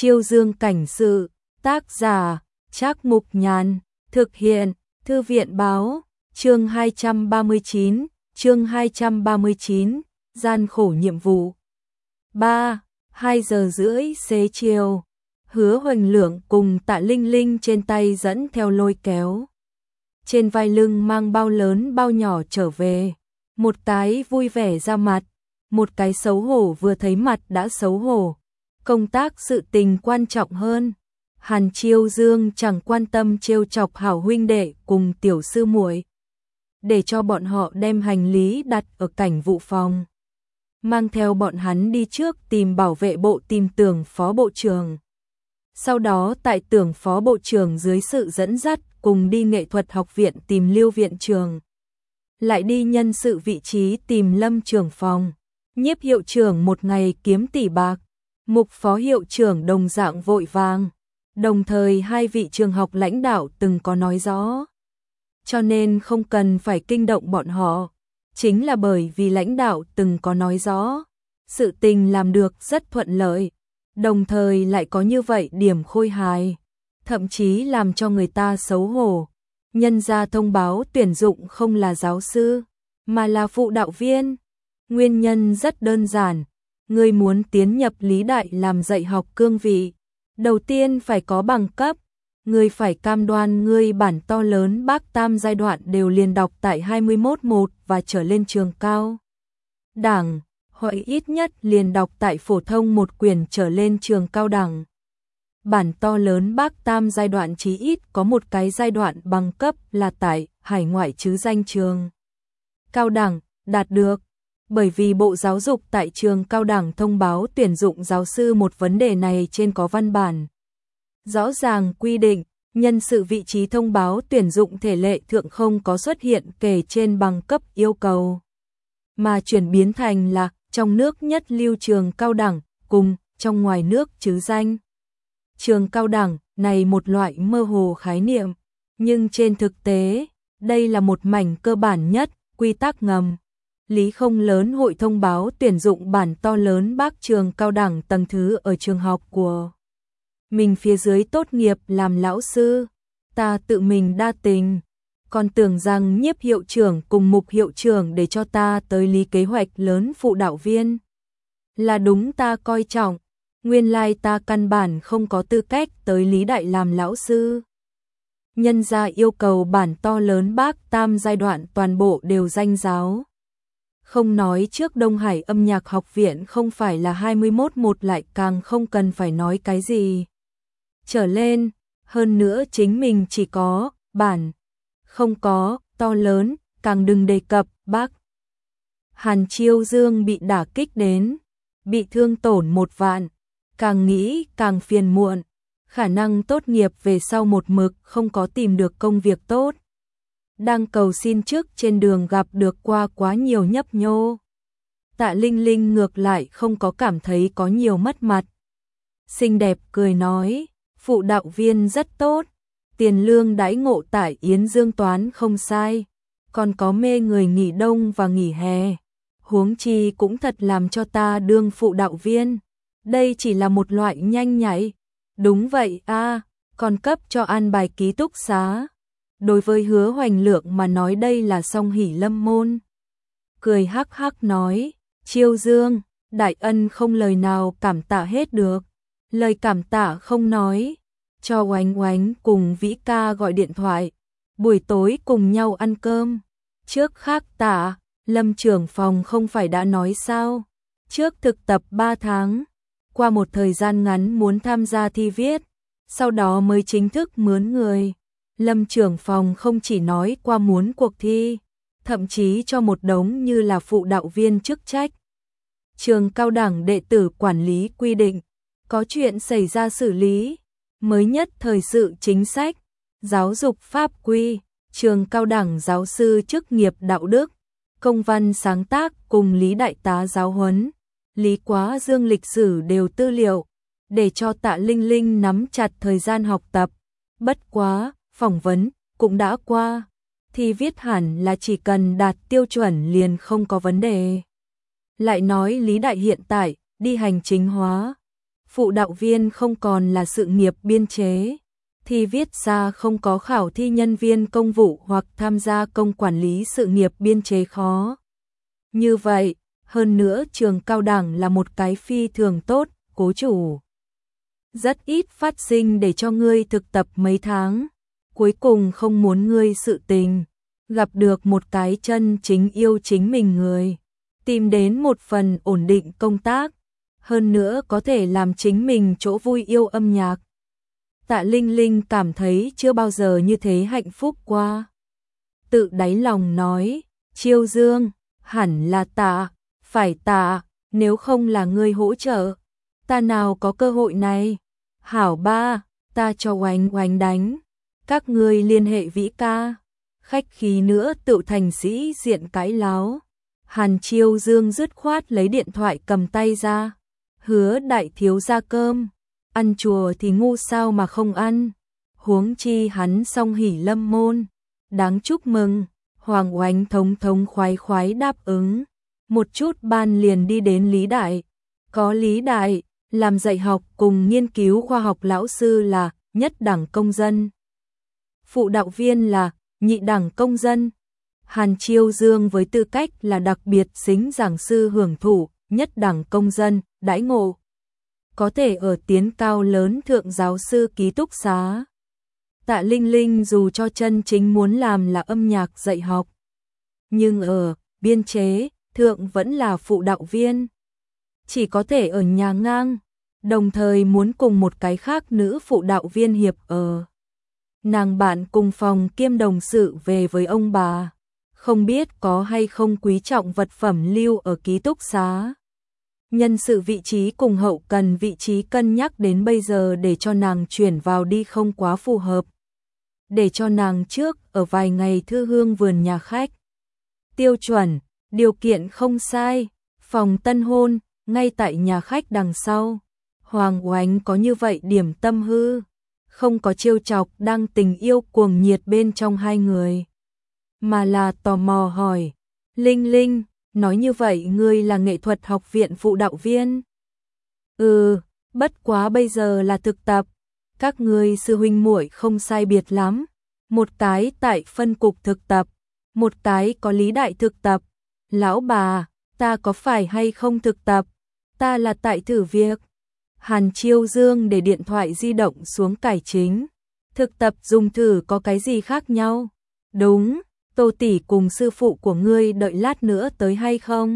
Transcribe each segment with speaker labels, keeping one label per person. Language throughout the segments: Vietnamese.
Speaker 1: Chiêu Dương cảnh sự, tác giả, Trác Mục Nhàn, thực hiện, Thư viện báo, chương 239, gian khổ nhiệm vụ. 2 giờ rưỡi xế chiều, Hứa Hoành Lượng cùng Tạ Linh Linh trên tay dẫn theo lôi kéo. Trên vai lưng mang bao lớn bao nhỏ trở về, một cái vui vẻ ra mặt, một cái xấu hổ vừa thấy mặt đã xấu hổ. Công tác sự tình quan trọng hơn. Hàn Chiêu Dương chẳng quan tâm trêu chọc hảo huynh đệ cùng tiểu sư muội, để cho bọn họ đem hành lý đặt ở cảnh vụ phòng, mang theo bọn hắn đi trước tìm bảo vệ bộ tìm Tưởng phó bộ trưởng. Sau đó tại Tưởng phó bộ trưởng dưới sự dẫn dắt cùng đi nghệ thuật học viện tìm Lưu viện trưởng, lại đi nhân sự vị trí tìm Lâm trưởng phòng. Nhiếp hiệu trưởng một ngày kiếm tỷ bạc, Mục phó hiệu trưởng đồng dạng vội vàng. Đồng thời hai vị trường học lãnh đạo từng có nói rõ, cho nên không cần phải kinh động bọn họ. Chính là bởi vì lãnh đạo từng có nói rõ, sự tình làm được rất thuận lợi, đồng thời lại có như vậy điểm khôi hài, thậm chí làm cho người ta xấu hổ. Nhân ra thông báo tuyển dụng không là giáo sư, mà là phụ đạo viên. Nguyên nhân rất đơn giản, ngươi muốn tiến nhập Lý Đại làm dạy học cương vị, đầu tiên phải có bằng cấp, ngươi phải cam đoan ngươi bản to lớn bác tam giai đoạn đều liền đọc tại 21-1 và trở lên trường cao đẳng, hoặc ít nhất liền đọc tại phổ thông một quyển trở lên trường cao đẳng. Bản to lớn bác tam giai đoạn chí ít có một cái giai đoạn bằng cấp là tại hải ngoại chứ danh trường cao đẳng đạt được. Bởi vì Bộ Giáo dục tại trường cao đẳng thông báo tuyển dụng giáo sư, một vấn đề này trên có văn bản rõ ràng quy định, nhân sự vị trí thông báo tuyển dụng thể lệ thượng không có xuất hiện kể trên bằng cấp yêu cầu, mà chuyển biến thành là trong nước nhất lưu trường cao đẳng cùng trong ngoài nước chứ danh trường cao đẳng, này một loại mơ hồ khái niệm, nhưng trên thực tế, đây là một mảnh cơ bản nhất quy tắc ngầm. Lý không lớn hội thông báo tuyển dụng bản to lớn bác trường cao đẳng tầng thứ ở trường học của mình phía dưới tốt nghiệp làm lão sư. Ta tự mình đa tình, còn tưởng rằng Nhiếp hiệu trưởng cùng Mục hiệu trưởng để cho ta tới lý kế hoạch lớn phụ đạo viên là đúng ta coi trọng, nguyên lai ta căn bản không có tư cách tới Lý Đại làm lão sư. Nhân ra yêu cầu bản to lớn bác tam giai đoạn toàn bộ đều danh giáo. Không nói trước Đông Hải âm nhạc học viện không phải là 21-1, lại càng không cần phải nói cái gì trở lên. Hơn nữa chính mình chỉ có bản, không có to lớn, càng đừng đề cập bác. Hàn Chiêu Dương bị đả kích đến, bị thương tổn 1 vạn, càng nghĩ càng phiền muộn, khả năng tốt nghiệp về sau một mực không có tìm được công việc tốt. Đang cầu xin chức trên đường gặp được qua quá nhiều nhấp nhô. Tạ Linh Linh ngược lại không có cảm thấy có nhiều mất mặt. Xinh đẹp cười nói, phụ đạo viên rất tốt, tiền lương đãi ngộ tại Yến Dương Toán không sai, còn có mê người nghỉ đông và nghỉ hè. Huống chi cũng thật làm cho ta đương phụ đạo viên. Đây chỉ là một loại nhanh nhạy. Đúng vậy a, còn cấp cho an bài ký túc xá. Đối với Hứa Hoành Lượng mà nói đây là song hỷ lâm môn. Cười hắc hắc nói, Chiêu Dương, đại ân không lời nào cảm tạ hết được. Lời cảm tạ không nói, cho Oánh Oánh cùng Vĩ ca gọi điện thoại, buổi tối cùng nhau ăn cơm. Trước khác tạ, Lâm trưởng phòng không phải đã nói sao, trước thực tập 3 tháng, qua một thời gian ngắn muốn tham gia thi viết, sau đó mới chính thức mướn người. Lâm trưởng phòng không chỉ nói qua muốn cuộc thi, thậm chí cho một đống như là phụ đạo viên chức trách. Trường cao đẳng đệ tử quản lý quy định, có chuyện xảy ra xử lý, mới nhất thời sự chính sách, giáo dục pháp quy, trường cao đẳng giáo sư chức nghiệp đạo đức, công văn sáng tác cùng Lý đại tá giáo huấn, Lý Quá Dương lịch sử đều tư liệu, để cho Tạ Linh Linh nắm chặt thời gian học tập. Bất quá, phỏng vấn cũng đã qua, thì viết hẳn là chỉ cần đạt tiêu chuẩn liền không có vấn đề. Lại nói Lý Đại hiện tại đi hành chính hóa, Phụ đạo viên không còn là sự nghiệp biên chế, thi viết ra không có khảo thi nhân viên công vụ hoặc tham gia công quản lý sự nghiệp biên chế khó. Như vậy, hơn nữa trường cao đẳng là một cái phi thường tốt, cố chủ. Rất ít phát sinh để cho ngươi thực tập mấy tháng, cuối cùng không muốn ngươi sự tình, gặp được một cái chân chính yêu chính mình người, tìm đến một phần ổn định công tác, hơn nữa có thể làm chính mình chỗ vui yêu âm nhạc. Tạ Linh Linh cảm thấy chưa bao giờ như thế hạnh phúc qua. Tự đáy lòng nói, Chiêu Dương, hẳn là tạ, phải tạ, nếu không là ngươi hỗ trợ, ta nào có cơ hội này. Hảo ba, ta cho oánh oánh đánh, các ngươi liên hệ Vĩ ca. Khách khí nữa tự thành sĩ diện cãi láo. Hàn Chiêu Dương dứt khoát lấy điện thoại cầm tay ra. Hứa đại thiếu gia cơm, ăn chùa thì ngu sao mà không ăn. Huống chi hắn song hỉ lâm môn, đáng chúc mừng. Hoàng Oánh thống thống khoái khoái đáp ứng. Một chút ban liền đi đến Lý Đại. Có Lý Đại, làm dạy học cùng nghiên cứu khoa học lão sư là nhất đẳng công dân. Phụ đạo viên là nhị đẳng công dân. Hàn Chiêu Dương với tư cách là đặc biệt xính giảng sư hưởng thụ nhất đẳng công dân, đãi ngộ. Có thể ở tiến cao lớn thượng giáo sư ký túc xá. Tạ Linh Linh dù cho chân chính muốn làm là âm nhạc dạy học, nhưng ở biên chế thượng vẫn là phụ đạo viên. Chỉ có thể ở nhà ngang, đồng thời muốn cùng một cái khác nữ phụ đạo viên hiệp ở. Nàng bạn cùng phòng kiêm đồng sự về với ông bà, không biết có hay không quý trọng vật phẩm lưu ở ký túc xá. Nhân sự vị trí cùng hậu cần vị trí cân nhắc đến bây giờ để cho nàng chuyển vào đi không quá phù hợp. Để cho nàng trước ở vài ngày thư hương vườn nhà khách. Tiêu chuẩn, điều kiện không sai, phòng tân hôn, ngay tại nhà khách đằng sau. Hoàng Oánh có như vậy điểm tâm hư, không có trêu chọc đang tình yêu cuồng nhiệt bên trong hai người, mà là tò mò hỏi, Linh Linh, nói như vậy ngươi là nghệ thuật học viện phụ đạo viên? Bất quá bây giờ là thực tập, các ngươi sư huynh muội không sai biệt lắm, một cái tại phân cục thực tập, một cái có Lý Đại thực tập. Lão bà, ta có phải hay không thực tập? Ta là tại thử việc. Hàn Chiêu Dương để điện thoại di động xuống cải chính. Thực tập dùng thử có cái gì khác nhau? Đúng, Tô tỷ cùng sư phụ của ngươi đợi lát nữa tới hay không?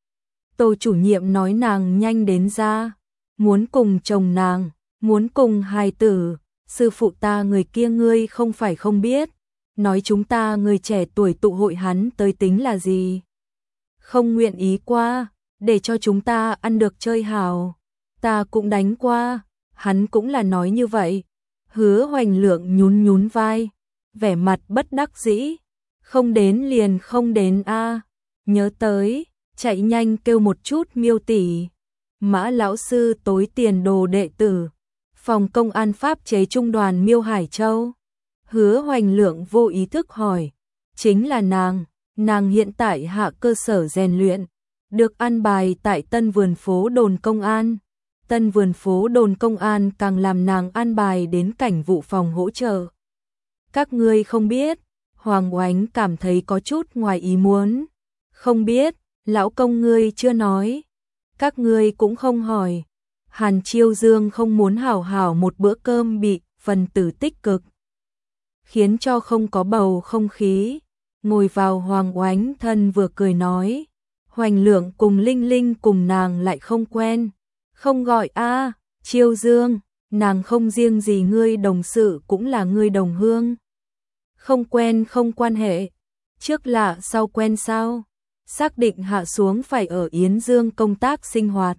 Speaker 1: Tô chủ nhiệm nói nàng nhanh đến ra, muốn cùng chồng nàng, muốn cùng hài tử, sư phụ ta người kia ngươi không phải không biết, nói chúng ta người trẻ tuổi tụ hội hắn tới tính là gì? Không nguyện ý qua, để cho chúng ta ăn được chơi hào. Ta cũng đánh qua, hắn cũng là nói như vậy. Hứa Hoành Lượng nhún nhún vai, vẻ mặt bất đắc dĩ. Không đến liền không đến a. Nhớ tới, chạy nhanh kêu một chút Miêu tỷ. Mã lão sư tối tiền đồ đệ tử, phòng công an pháp chế trung đoàn Miêu Hải Châu. Hứa Hoành Lượng vô ý thức hỏi, chính là nàng hiện tại hạ cơ sở rèn luyện, được an bài tại Tân Vườn phố đồn công an. Tân Vườn phố đồn công an càng làm nàng an bài đến cảnh vụ phòng hỗ trợ. Các ngươi không biết, Hoàng Oánh cảm thấy có chút ngoài ý muốn. Không biết, lão công ngươi chưa nói. Các ngươi cũng không hỏi. Hàn Chiêu Dương không muốn hảo hảo một bữa cơm bị phần tử tích cực, khiến cho không có bầu không khí. Ngồi vào Hoàng Oánh thân vừa cười nói, Hoành Lượng cùng Linh Linh cùng nàng lại không quen. Không gọi a, Chiêu Dương, nàng không riêng gì ngươi đồng sự cũng là ngươi đồng hương. Không quen không quan hệ, trước lạ sau quen sao? Xác định hạ xuống phải ở Yến Dương công tác sinh hoạt.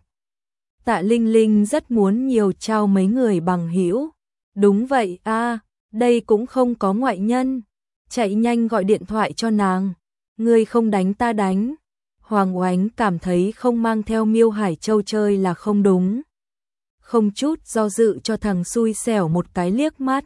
Speaker 1: Tạ Linh Linh rất muốn nhiều trao mấy người bằng hữu. Đúng vậy a, đây cũng không có ngoại nhân. Chạy nhanh gọi điện thoại cho nàng. Ngươi không đánh ta đánh. Hoàng Oánh cảm thấy không mang theo Miêu Hải Châu chơi là không đúng. Không chút do dự cho thằng xui xẻo một cái liếc mắt.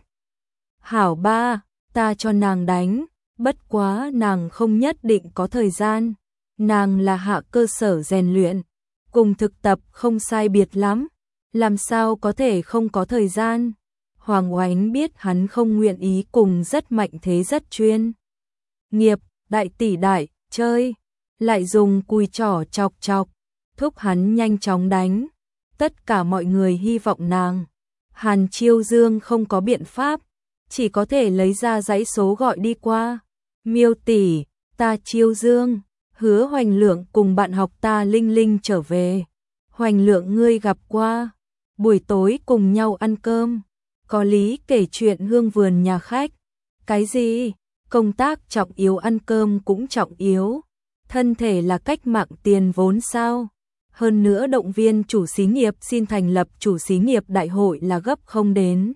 Speaker 1: Hảo ba, ta cho nàng đánh, bất quá nàng không nhất định có thời gian. Nàng là hạ cơ sở rèn luyện, cùng thực tập không sai biệt lắm. Làm sao có thể không có thời gian? Hoàng Oánh biết hắn không nguyện ý cùng rất mạnh thế rất chuyên nghiệp, đại tỷ đại, chơi, lại dùng cùi trỏ chọc chọc, thúc hắn nhanh chóng đánh. Tất cả mọi người hy vọng nàng. Hàn Chiêu Dương không có biện pháp, chỉ có thể lấy ra dãy số gọi đi qua. Miêu tỷ, ta Chiêu Dương, Hứa Hoành Lượng cùng bạn học ta Linh Linh trở về. Hoành Lượng ngươi gặp qua, buổi tối cùng nhau ăn cơm, có lý kể chuyện hương vườn nhà khách. Cái gì? Công tác trọng yếu ăn cơm cũng trọng yếu. Thân thể là cách mạng tiền vốn sao? Hơn nữa động viên chủ xí nghiệp xin thành lập chủ xí nghiệp đại hội là gấp không đến.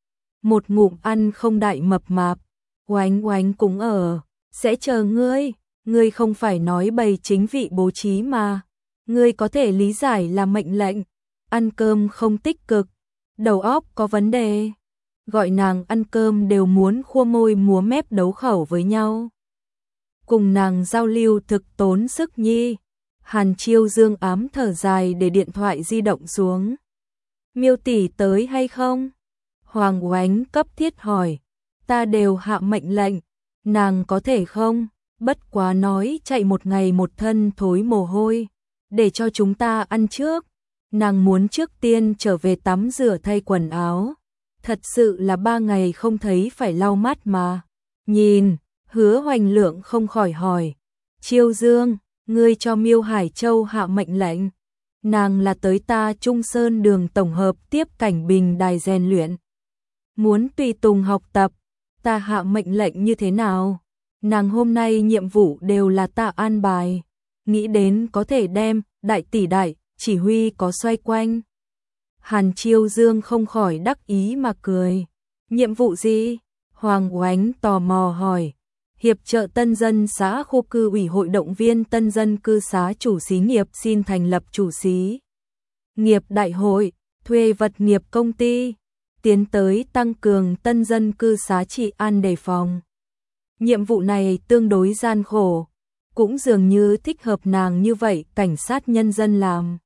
Speaker 1: Một ngụm ăn không đại mập mạp. Oánh Oánh cũng ở, sẽ chờ ngươi không phải nói bày chính vị bố trí mà. Ngươi có thể lý giải là mệnh lệnh, ăn cơm không tích cực, đầu óc có vấn đề. Gọi nàng ăn cơm đều muốn khua môi múa mép đấu khẩu với nhau. Cùng nàng giao lưu thực tốn sức nhi. Hàn Chiêu Dương ám thở dài để điện thoại di động xuống. Miêu tỷ tới hay không? Hoàng Oánh cấp thiết hỏi. Ta đều hạ mệnh lệnh, nàng có thể không? Bất quá nói chạy một ngày một thân thối mồ hôi, để cho chúng ta ăn trước. Nàng muốn trước tiên trở về tắm rửa thay quần áo. Thật sự là 3 ngày không thấy phải lau mắt mà. Nhìn, Hứa Hoành Lượng không khỏi hỏi. Chiêu Dương, ngươi cho Miêu Hải Châu hạ mệnh lệnh. Nàng là tới ta Trung Sơn đường tổng hợp tiếp Cảnh Bình đài rèn luyện. Muốn tùy tùng học tập, ta hạ mệnh lệnh như thế nào? Nàng hôm nay nhiệm vụ đều là ta an bài. Nghĩ đến có thể đem, đại tỷ đại, chỉ huy có xoay quanh. Hàn Chiêu Dương không khỏi đắc ý mà cười. Nhiệm vụ gì? Hoàng Oánh tò mò hỏi. Hiệp trợ tân dân xã khu cư ủy hội động viên tân dân cư xá chủ xí nghiệp xin thành lập chủ xí nghiệp đại hội, thuê vật nghiệp công ty, tiến tới tăng cường tân dân cư xá trị an đề phòng. Nhiệm vụ này tương đối gian khổ, cũng dường như thích hợp nàng như vậy cảnh sát nhân dân làm.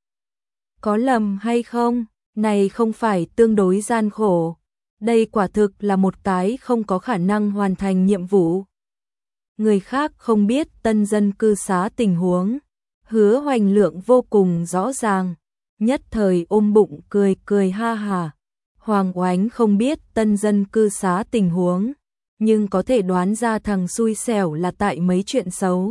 Speaker 1: Có lầm hay không? Này không phải tương đối gian khổ. Đây quả thực là một cái không có khả năng hoàn thành nhiệm vụ. Người khác không biết tân dân cư xá tình huống. Hứa Hoành Lượng vô cùng rõ ràng. Nhất thời ôm bụng cười cười ha hà. Hoàng Oánh không biết tân dân cư xá tình huống, nhưng có thể đoán ra thằng xui xẻo là tại mấy chuyện xấu.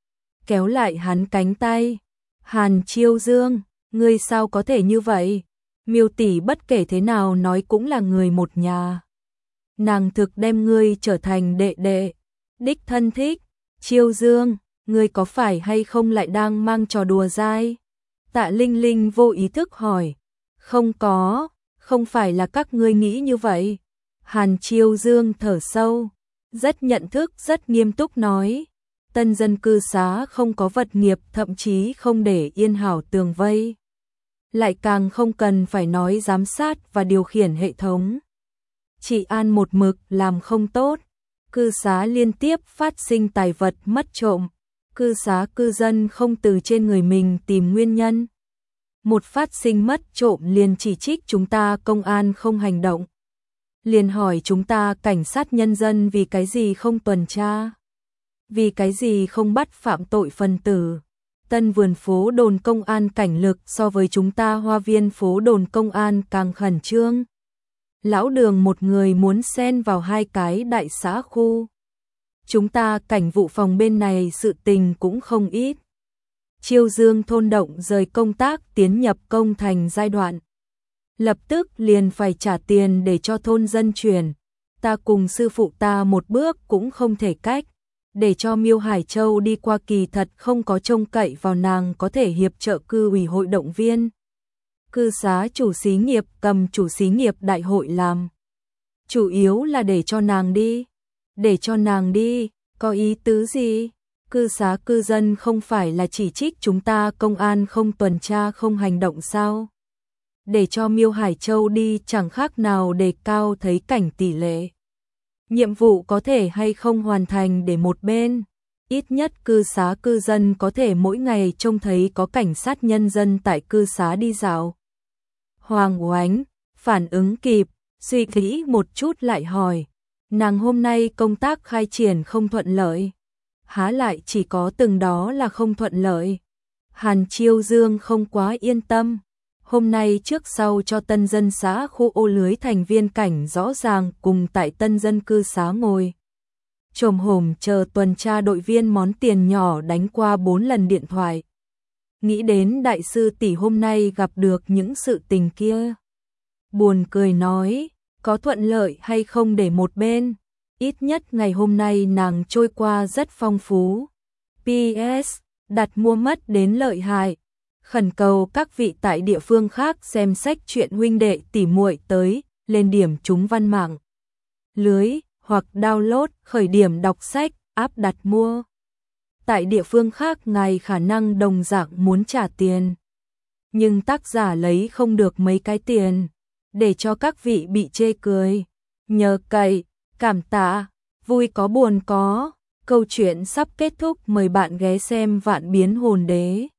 Speaker 1: Kéo lại hắn cánh tay. Hàn Chiêu Dương, ngươi sao có thể như vậy? Miêu tỷ bất kể thế nào nói cũng là người một nhà. Nàng thực đem ngươi trở thành đệ đệ, đích thân thích. Chiêu Dương, ngươi có phải hay không lại đang mang trò đùa dai? Tạ Linh Linh vô ý thức hỏi. Không có, không phải là các ngươi nghĩ như vậy. Hàn Chiêu Dương thở sâu, rất nhận thức, rất nghiêm túc nói. Tân dân cư xá không có vật nghiệp, thậm chí không để yên hảo tường vây. Lại càng không cần phải nói giám sát và điều khiển hệ thống. Trị an một mực làm không tốt. Cư xá liên tiếp phát sinh tài vật mất trộm. Cư xá cư dân không từ trên người mình tìm nguyên nhân. Một phát sinh mất trộm liền chỉ trích chúng ta công an không hành động. Liền hỏi chúng ta cảnh sát nhân dân vì cái gì không tuần tra. Vì cái gì không bắt phạm tội phần tử. Tân vườn phố đồn công an cảnh lực so với chúng ta Hoa Viên phố đồn công an càng khẩn trương. Lão Đường một người muốn xen vào hai cái đại xã khu. Chúng ta cảnh vụ phòng bên này sự tình cũng không ít. Chiêu Dương thôn động rời công tác tiến nhập công thành giai đoạn. Lập tức liền phải trả tiền để cho thôn dân chuyển. Ta cùng sư phụ ta một bước cũng không thể cách. Để cho Miêu Hải Châu đi qua kỳ thật không có trông cậy vào nàng có thể hiệp trợ cư ủy hội động viên. Cư xá chủ xí nghiệp cầm chủ xí nghiệp đại hội làm. Chủ yếu là để cho nàng đi. Để cho nàng đi, có ý tứ gì? Cư xá cư dân không phải là chỉ trích chúng ta công an không tuần tra không hành động sao? Để cho Miêu Hải Châu đi chẳng khác nào đề cao thấy cảnh tỷ lệ. Nhiệm vụ có thể hay không hoàn thành để một bên. Ít nhất cư xá cư dân có thể mỗi ngày trông thấy có cảnh sát nhân dân tại cư xá đi dạo. Hoàng Oánh phản ứng kịp, suy nghĩ một chút lại hỏi, nàng hôm nay công tác khai triển không thuận lợi, há lại chỉ có từng đó là không thuận lợi. Hàn Chiêu Dương không quá yên tâm, hôm nay trước sau cho tân dân xã khu ô lưới thành viên cảnh rõ ràng cùng tại tân dân cư xá ngồi chồm hổm chờ tuần tra đội viên món tiền nhỏ đánh qua 4 lần điện thoại. Nghĩ đến đại sư tỷ hôm nay gặp được những sự tình kia, buồn cười nói, có thuận lợi hay không để một bên, ít nhất ngày hôm nay nàng trôi qua rất phong phú. PS, đặt mua mất đến lợi hại. Khẩn cầu các vị tại địa phương khác xem sách truyện huynh đệ tỉ muội tới, lên điểm chúng văn mạng lưới, hoặc download khởi điểm đọc sách, áp đặt mua. Tại địa phương khác ngài khả năng đồng dạng muốn trả tiền, nhưng tác giả lấy không được mấy cái tiền, để cho các vị bị chê cười. Nhờ cậy, cảm tạ, vui có buồn có. Câu chuyện sắp kết thúc, mời bạn ghé xem Vạn Biến Hồn Đế.